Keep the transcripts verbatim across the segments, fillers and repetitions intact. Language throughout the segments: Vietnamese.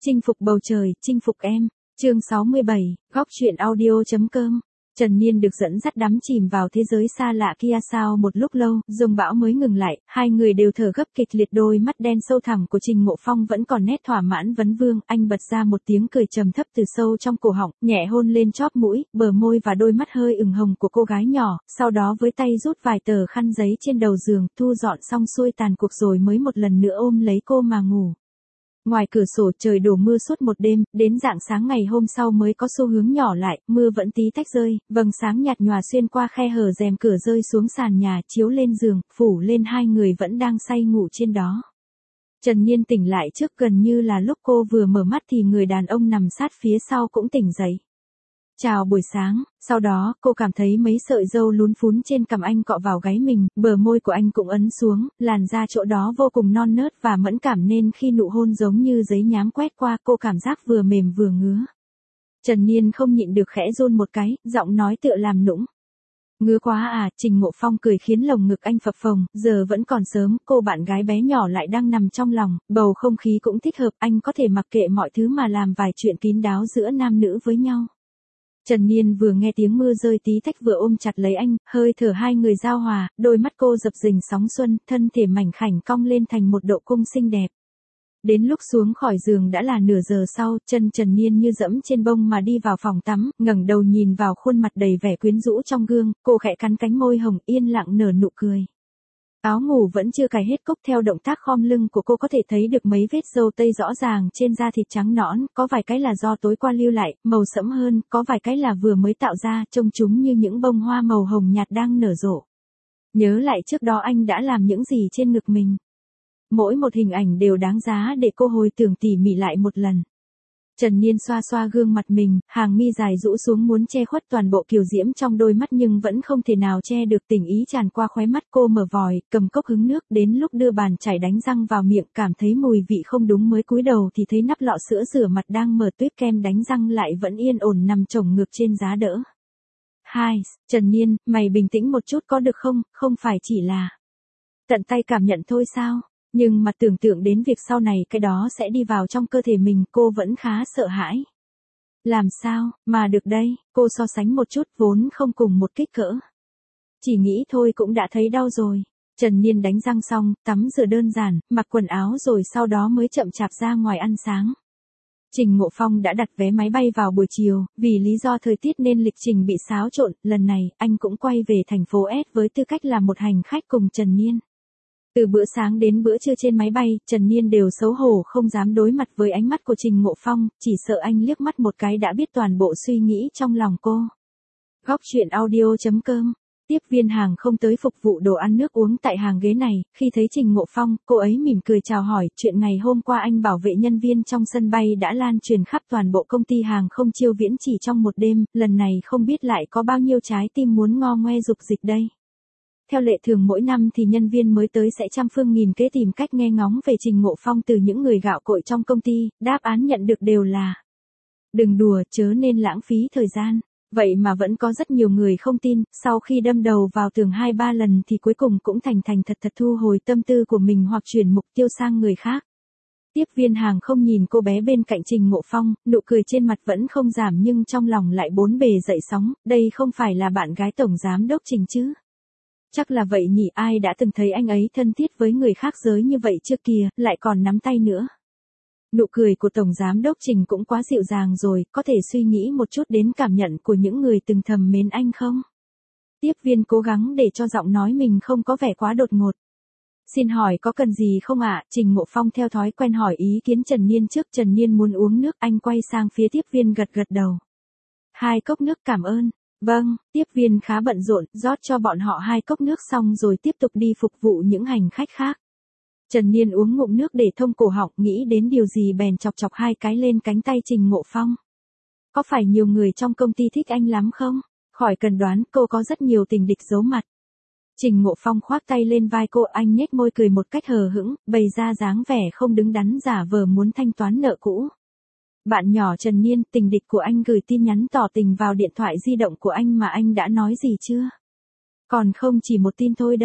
Chinh phục bầu trời, chinh phục em. Chương sáu mươi bảy, góc truyện audio.com. Trần Niên được dẫn dắt đắm chìm vào thế giới xa lạ kia sau một lúc lâu, dông bão mới ngừng lại, hai người đều thở gấp kịch liệt, đôi mắt đen sâu thẳm của Trình Ngộ Phong vẫn còn nét thỏa mãn vấn vương, anh bật ra một tiếng cười trầm thấp từ sâu trong cổ họng, nhẹ hôn lên chóp mũi, bờ môi và đôi mắt hơi ửng hồng của cô gái nhỏ, sau đó với tay rút vài tờ khăn giấy trên đầu giường, thu dọn xong xuôi tàn cuộc rồi mới một lần nữa ôm lấy cô mà ngủ. Ngoài cửa sổ trời đổ mưa suốt một đêm, đến rạng sáng ngày hôm sau mới có xu hướng nhỏ lại, mưa vẫn tí tách rơi, vầng sáng nhạt nhòa xuyên qua khe hở rèm cửa rơi xuống sàn nhà, chiếu lên giường, phủ lên hai người vẫn đang say ngủ trên đó. Trần Niên tỉnh lại trước, gần như là lúc cô vừa mở mắt thì người đàn ông nằm sát phía sau cũng tỉnh dậy. Chào buổi sáng, sau đó cô cảm thấy mấy sợi râu lún phún trên cằm anh cọ vào gáy mình, bờ môi của anh cũng ấn xuống, làn da chỗ đó vô cùng non nớt và mẫn cảm nên khi nụ hôn giống như giấy nhám quét qua cô cảm giác vừa mềm vừa ngứa. Trần Niên không nhịn được khẽ run một cái, giọng nói tựa làm nũng. Ngứa quá à, Trình Ngộ Phong cười khiến lồng ngực anh phập phồng, giờ vẫn còn sớm, cô bạn gái bé nhỏ lại đang nằm trong lòng, bầu không khí cũng thích hợp, anh có thể mặc kệ mọi thứ mà làm vài chuyện kín đáo giữa nam nữ với nhau. Trần Niên vừa nghe tiếng mưa rơi tí tách vừa ôm chặt lấy anh, hơi thở hai người giao hòa, đôi mắt cô dập dình sóng xuân, thân thể mảnh khảnh cong lên thành một độ cung xinh đẹp. Đến lúc xuống khỏi giường đã là nửa giờ sau, chân Trần Niên như dẫm trên bông mà đi vào phòng tắm, ngẩng đầu nhìn vào khuôn mặt đầy vẻ quyến rũ trong gương, cô khẽ cắn cánh môi hồng yên lặng nở nụ cười. Áo ngủ vẫn chưa cài hết cúc, theo động tác khom lưng của cô có thể thấy được mấy vết râu tây rõ ràng trên da thịt trắng nõn, có vài cái là do tối qua lưu lại, màu sẫm hơn, có vài cái là vừa mới tạo ra, trông chúng như những bông hoa màu hồng nhạt đang nở rộ. Nhớ lại trước đó anh đã làm những gì trên ngực mình. Mỗi một hình ảnh đều đáng giá để cô hồi tưởng tỉ mỉ lại một lần. Trần Niên xoa xoa gương mặt mình, hàng mi dài rũ xuống muốn che khuất toàn bộ kiều diễm trong đôi mắt nhưng vẫn không thể nào che được tình ý tràn qua khóe mắt. Cô mở vòi, cầm cốc hứng nước, đến lúc đưa bàn chải đánh răng vào miệng cảm thấy mùi vị không đúng mới cúi đầu thì thấy nắp lọ sữa rửa mặt đang mở tuyết, kem đánh răng lại vẫn yên ổn nằm chồng ngược trên giá đỡ. Hai, Trần Niên, mày bình tĩnh một chút có được không, không phải chỉ là tận tay cảm nhận thôi sao? Nhưng mà tưởng tượng đến việc sau này cái đó sẽ đi vào trong cơ thể mình, cô vẫn khá sợ hãi. Làm sao mà được đây, cô so sánh một chút, vốn không cùng một kích cỡ. Chỉ nghĩ thôi cũng đã thấy đau rồi. Trần Niên đánh răng xong, tắm rửa đơn giản, mặc quần áo rồi sau đó mới chậm chạp ra ngoài ăn sáng. Trình Ngộ Phong đã đặt vé máy bay vào buổi chiều, vì lý do thời tiết nên lịch trình bị xáo trộn, lần này anh cũng quay về thành phố S với tư cách là một hành khách cùng Trần Niên. Từ bữa sáng đến bữa trưa trên máy bay, Trần Niên đều xấu hổ không dám đối mặt với ánh mắt của Trình Ngộ Phong, chỉ sợ anh liếc mắt một cái đã biết toàn bộ suy nghĩ trong lòng cô. Góc truyện audio.com. Tiếp viên hàng không tới phục vụ đồ ăn nước uống tại hàng ghế này, khi thấy Trình Ngộ Phong, cô ấy mỉm cười chào hỏi, chuyện ngày hôm qua anh bảo vệ nhân viên trong sân bay đã lan truyền khắp toàn bộ công ty hàng không Chiêu Viễn chỉ trong một đêm, lần này không biết lại có bao nhiêu trái tim muốn ngo ngoe dục dịch đây. Theo lệ thường mỗi năm thì nhân viên mới tới sẽ trăm phương nghìn kế tìm cách nghe ngóng về Trình Ngộ Phong từ những người gạo cội trong công ty, đáp án nhận được đều là đừng đùa, chớ nên lãng phí thời gian. Vậy mà vẫn có rất nhiều người không tin, sau khi đâm đầu vào tường hai ba lần thì cuối cùng cũng thành thành thật thật thu hồi tâm tư của mình hoặc chuyển mục tiêu sang người khác. Tiếp viên hàng không nhìn cô bé bên cạnh Trình Ngộ Phong, nụ cười trên mặt vẫn không giảm nhưng trong lòng lại bốn bề dậy sóng, đây không phải là bạn gái tổng giám đốc Trình chứ? Chắc là vậy nhỉ, ai đã từng thấy anh ấy thân thiết với người khác giới như vậy trước kia, lại còn nắm tay nữa. Nụ cười của Tổng Giám đốc Trình cũng quá dịu dàng rồi, có thể suy nghĩ một chút đến cảm nhận của những người từng thầm mến anh không? Tiếp viên cố gắng để cho giọng nói mình không có vẻ quá đột ngột. Xin hỏi có cần gì không ạ? Trình Ngộ Phong theo thói quen hỏi ý kiến Trần Niên trước. Trần Niên muốn uống nước, anh quay sang phía tiếp viên gật gật đầu. Hai cốc nước cảm ơn. Vâng, tiếp viên khá bận rộn, rót cho bọn họ hai cốc nước xong rồi tiếp tục đi phục vụ những hành khách khác. Trần Niên uống ngụm nước để thông cổ họng, nghĩ đến điều gì bèn chọc chọc hai cái lên cánh tay Trình Ngộ Phong. Có phải nhiều người trong công ty thích anh lắm không? Khỏi cần đoán, cô có rất nhiều tình địch giấu mặt. Trình Ngộ Phong khoác tay lên vai cô, anh nhếch môi cười một cách hờ hững, bày ra dáng vẻ không đứng đắn giả vờ muốn thanh toán nợ cũ. Bạn nhỏ Trần Niên, tình địch của anh gửi tin nhắn tỏ tình vào điện thoại di động của anh mà anh đã nói gì chưa? Còn không chỉ một tin thôi đâu.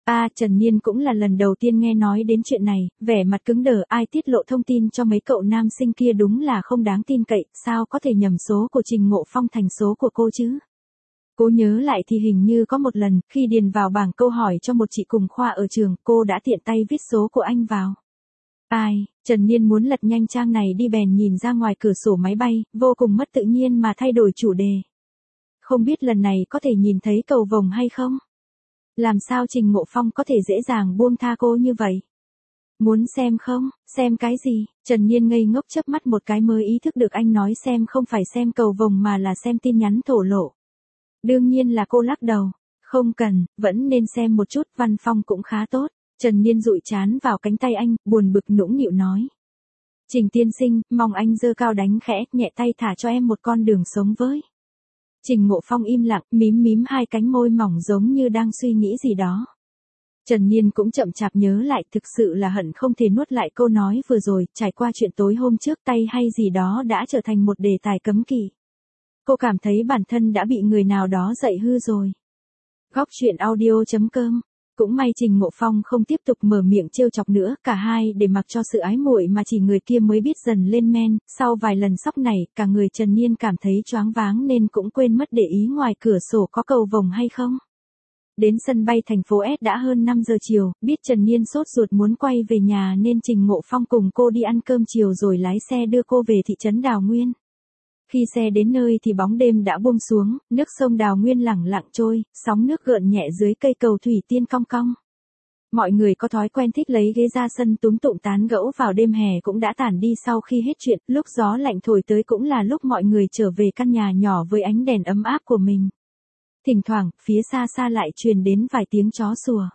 À, Trần Niên cũng là lần đầu tiên nghe nói đến chuyện này, vẻ mặt cứng đờ, ai tiết lộ thông tin cho mấy cậu nam sinh kia đúng là không đáng tin cậy, sao có thể nhầm số của Trình Ngộ Phong thành số của cô chứ? Cô nhớ lại thì hình như có một lần, khi điền vào bảng câu hỏi cho một chị cùng khoa ở trường, cô đã tiện tay viết số của anh vào. Ai, Trần Niên muốn lật nhanh trang này đi bèn nhìn ra ngoài cửa sổ máy bay, vô cùng mất tự nhiên mà thay đổi chủ đề. Không biết lần này có thể nhìn thấy cầu vồng hay không? Làm sao Trình Ngộ Phong có thể dễ dàng buông tha cô như vậy? Muốn xem không? Xem cái gì? Trần Niên ngây ngốc chớp mắt một cái mới ý thức được anh nói xem không phải xem cầu vồng mà là xem tin nhắn thổ lộ. Đương nhiên là cô lắc đầu. Không cần, vẫn nên xem một chút, văn phong cũng khá tốt. Trần Niên dụi chán vào cánh tay anh, buồn bực nũng nịu nói. Trình tiên sinh, mong anh giơ cao đánh khẽ, nhẹ tay thả cho em một con đường sống với. Trình Ngộ Phong im lặng, mím mím hai cánh môi mỏng giống như đang suy nghĩ gì đó. Trần Niên cũng chậm chạp nhớ lại, thực sự là hận không thể nuốt lại câu nói vừa rồi, trải qua chuyện tối hôm trước tay hay gì đó đã trở thành một đề tài cấm kỵ. Cô cảm thấy bản thân đã bị người nào đó dạy hư rồi. Góc truyện audio chấm com. Cũng may Trình Ngộ Phong không tiếp tục mở miệng trêu chọc nữa, cả hai để mặc cho sự ái muội mà chỉ người kia mới biết dần lên men, sau vài lần sóc này, cả người Trần Niên cảm thấy choáng váng nên cũng quên mất để ý ngoài cửa sổ có cầu vồng hay không. Đến sân bay thành phố S đã hơn năm giờ chiều, biết Trần Niên sốt ruột muốn quay về nhà nên Trình Ngộ Phong cùng cô đi ăn cơm chiều rồi lái xe đưa cô về thị trấn Đào Nguyên. Khi xe đến nơi thì bóng đêm đã buông xuống, nước sông Đào Nguyên lẳng lặng trôi, sóng nước gợn nhẹ dưới cây cầu thủy tiên cong cong. Mọi người có thói quen thích lấy ghế ra sân túm tụm tán gẫu vào đêm hè cũng đã tản đi sau khi hết chuyện, lúc gió lạnh thổi tới cũng là lúc mọi người trở về căn nhà nhỏ với ánh đèn ấm áp của mình. Thỉnh thoảng, phía xa xa lại truyền đến vài tiếng chó sủa.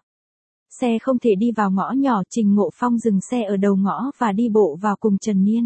Xe không thể đi vào ngõ nhỏ, Trình Ngộ Phong dừng xe ở đầu ngõ và đi bộ vào cùng Trần Niên.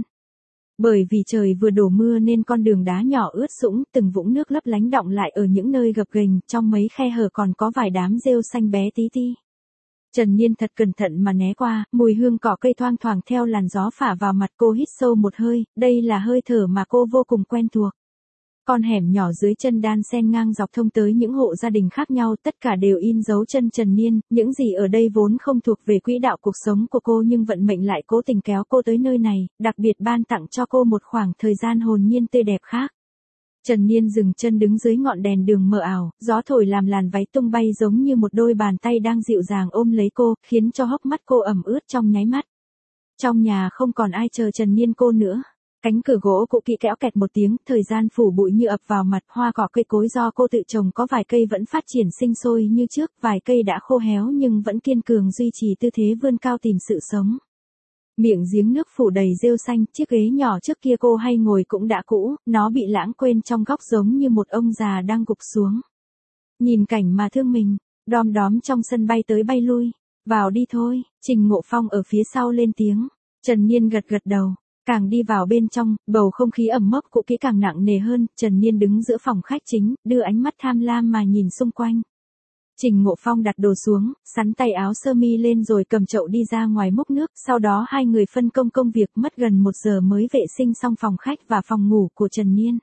Bởi vì trời vừa đổ mưa nên con đường đá nhỏ ướt sũng, từng vũng nước lấp lánh đọng lại ở những nơi gập ghềnh, trong mấy khe hở còn có vài đám rêu xanh bé tí ti. Trần Niên thật cẩn thận mà né qua, mùi hương cỏ cây thoang thoảng theo làn gió phả vào mặt cô, hít sâu một hơi, đây là hơi thở mà cô vô cùng quen thuộc. Con hẻm nhỏ dưới chân đan xen ngang dọc thông tới những hộ gia đình khác nhau, tất cả đều in dấu chân Trần Niên, những gì ở đây vốn không thuộc về quỹ đạo cuộc sống của cô nhưng vận mệnh lại cố tình kéo cô tới nơi này, đặc biệt ban tặng cho cô một khoảng thời gian hồn nhiên tươi đẹp khác. Trần Niên dừng chân đứng dưới ngọn đèn đường mờ ảo, gió thổi làm làn váy tung bay giống như một đôi bàn tay đang dịu dàng ôm lấy cô, khiến cho hốc mắt cô ẩm ướt trong nháy mắt. Trong nhà không còn ai chờ Trần Niên cô nữa. Cánh cửa gỗ cũ kỹ kéo kẹt một tiếng, thời gian phủ bụi như ập vào mặt, hoa cỏ cây cối do cô tự trồng có vài cây vẫn phát triển sinh sôi như trước, vài cây đã khô héo nhưng vẫn kiên cường duy trì tư thế vươn cao tìm sự sống. Miệng giếng nước phủ đầy rêu xanh, chiếc ghế nhỏ trước kia cô hay ngồi cũng đã cũ, nó bị lãng quên trong góc giống như một ông già đang gục xuống. Nhìn cảnh mà thương mình, đom đóm trong sân bay tới bay lui, vào đi thôi, Trình Ngộ Phong ở phía sau lên tiếng, Trần Niên gật gật đầu. Càng đi vào bên trong, bầu không khí ẩm mốc cũ kỹ càng nặng nề hơn, Trần Niên đứng giữa phòng khách chính, đưa ánh mắt tham lam mà nhìn xung quanh. Trình Ngộ Phong đặt đồ xuống, sắn tay áo sơ mi lên rồi cầm chậu đi ra ngoài múc nước, sau đó hai người phân công công việc, mất gần một giờ mới vệ sinh xong phòng khách và phòng ngủ của Trần Niên.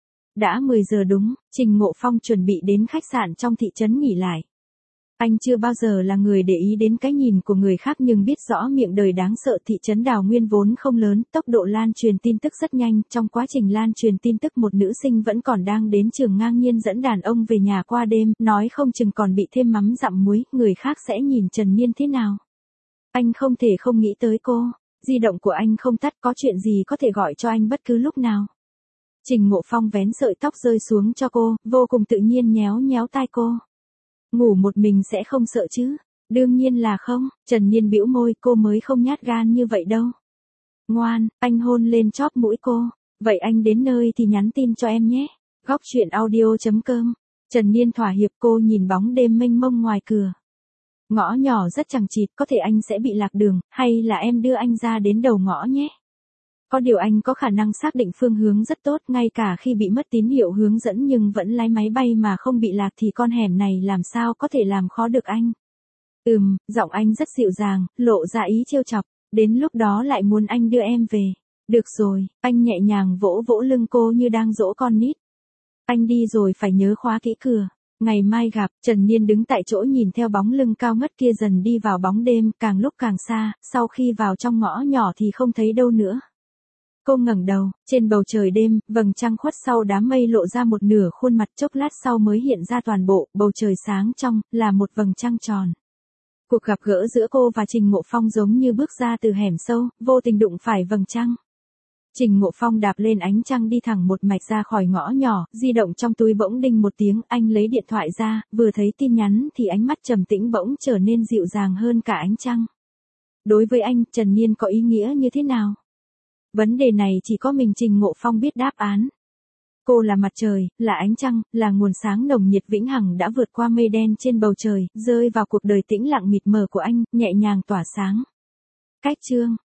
Đã mười giờ đúng, Trình Ngộ Phong chuẩn bị đến khách sạn trong thị trấn nghỉ lại. Anh chưa bao giờ là người để ý đến cái nhìn của người khác nhưng biết rõ miệng đời đáng sợ. Thị trấn Đào Nguyên vốn không lớn, tốc độ lan truyền tin tức rất nhanh, trong quá trình lan truyền tin tức một nữ sinh vẫn còn đang đến trường ngang nhiên dẫn đàn ông về nhà qua đêm, nói không chừng còn bị thêm mắm dặm muối, người khác sẽ nhìn Trần Niên thế nào. Anh không thể không nghĩ tới cô, di động của anh không tắt, có chuyện gì có thể gọi cho anh bất cứ lúc nào. Trình Ngộ Phong vén sợi tóc rơi xuống cho cô, vô cùng tự nhiên nhéo nhéo tai cô. Ngủ một mình sẽ không sợ chứ? Đương nhiên là không, Trần Niên bĩu môi, cô mới không nhát gan như vậy đâu. Ngoan, anh hôn lên chóp mũi cô, vậy anh đến nơi thì nhắn tin cho em nhé. Góc truyện audio chấm com. Trần Niên thỏa hiệp, cô nhìn bóng đêm mênh mông ngoài cửa. Ngõ nhỏ rất chằng chịt, có thể anh sẽ bị lạc đường, hay là em đưa anh ra đến đầu ngõ nhé. Có điều anh có khả năng xác định phương hướng rất tốt, ngay cả khi bị mất tín hiệu hướng dẫn nhưng vẫn lái máy bay mà không bị lạc thì con hẻm này làm sao có thể làm khó được anh. Ừm, giọng anh rất dịu dàng, lộ ra ý trêu chọc, đến lúc đó lại muốn anh đưa em về. Được rồi, anh nhẹ nhàng vỗ vỗ lưng cô như đang dỗ con nít. Anh đi rồi phải nhớ khóa kỹ cửa. Ngày mai gặp, Trần Niên đứng tại chỗ nhìn theo bóng lưng cao ngất kia dần đi vào bóng đêm, càng lúc càng xa, sau khi vào trong ngõ nhỏ thì không thấy đâu nữa. Cô ngẩng đầu, trên bầu trời đêm, vầng trăng khuất sau đám mây lộ ra một nửa khuôn mặt, chốc lát sau mới hiện ra toàn bộ, bầu trời sáng trong, là một vầng trăng tròn. Cuộc gặp gỡ giữa cô và Trình Ngộ Phong giống như bước ra từ hẻm sâu, vô tình đụng phải vầng trăng. Trình Ngộ Phong đạp lên ánh trăng đi thẳng một mạch ra khỏi ngõ nhỏ, di động trong túi bỗng đinh một tiếng, anh lấy điện thoại ra, vừa thấy tin nhắn thì ánh mắt trầm tĩnh bỗng trở nên dịu dàng hơn cả ánh trăng. Đối với anh, Trần Niên có ý nghĩa như thế nào? Vấn đề này chỉ có mình Trình Ngộ Phong biết đáp án. Cô là mặt trời, là ánh trăng, là nguồn sáng nồng nhiệt vĩnh hằng đã vượt qua mây đen trên bầu trời, rơi vào cuộc đời tĩnh lặng mịt mờ của anh, nhẹ nhàng tỏa sáng. Cách chương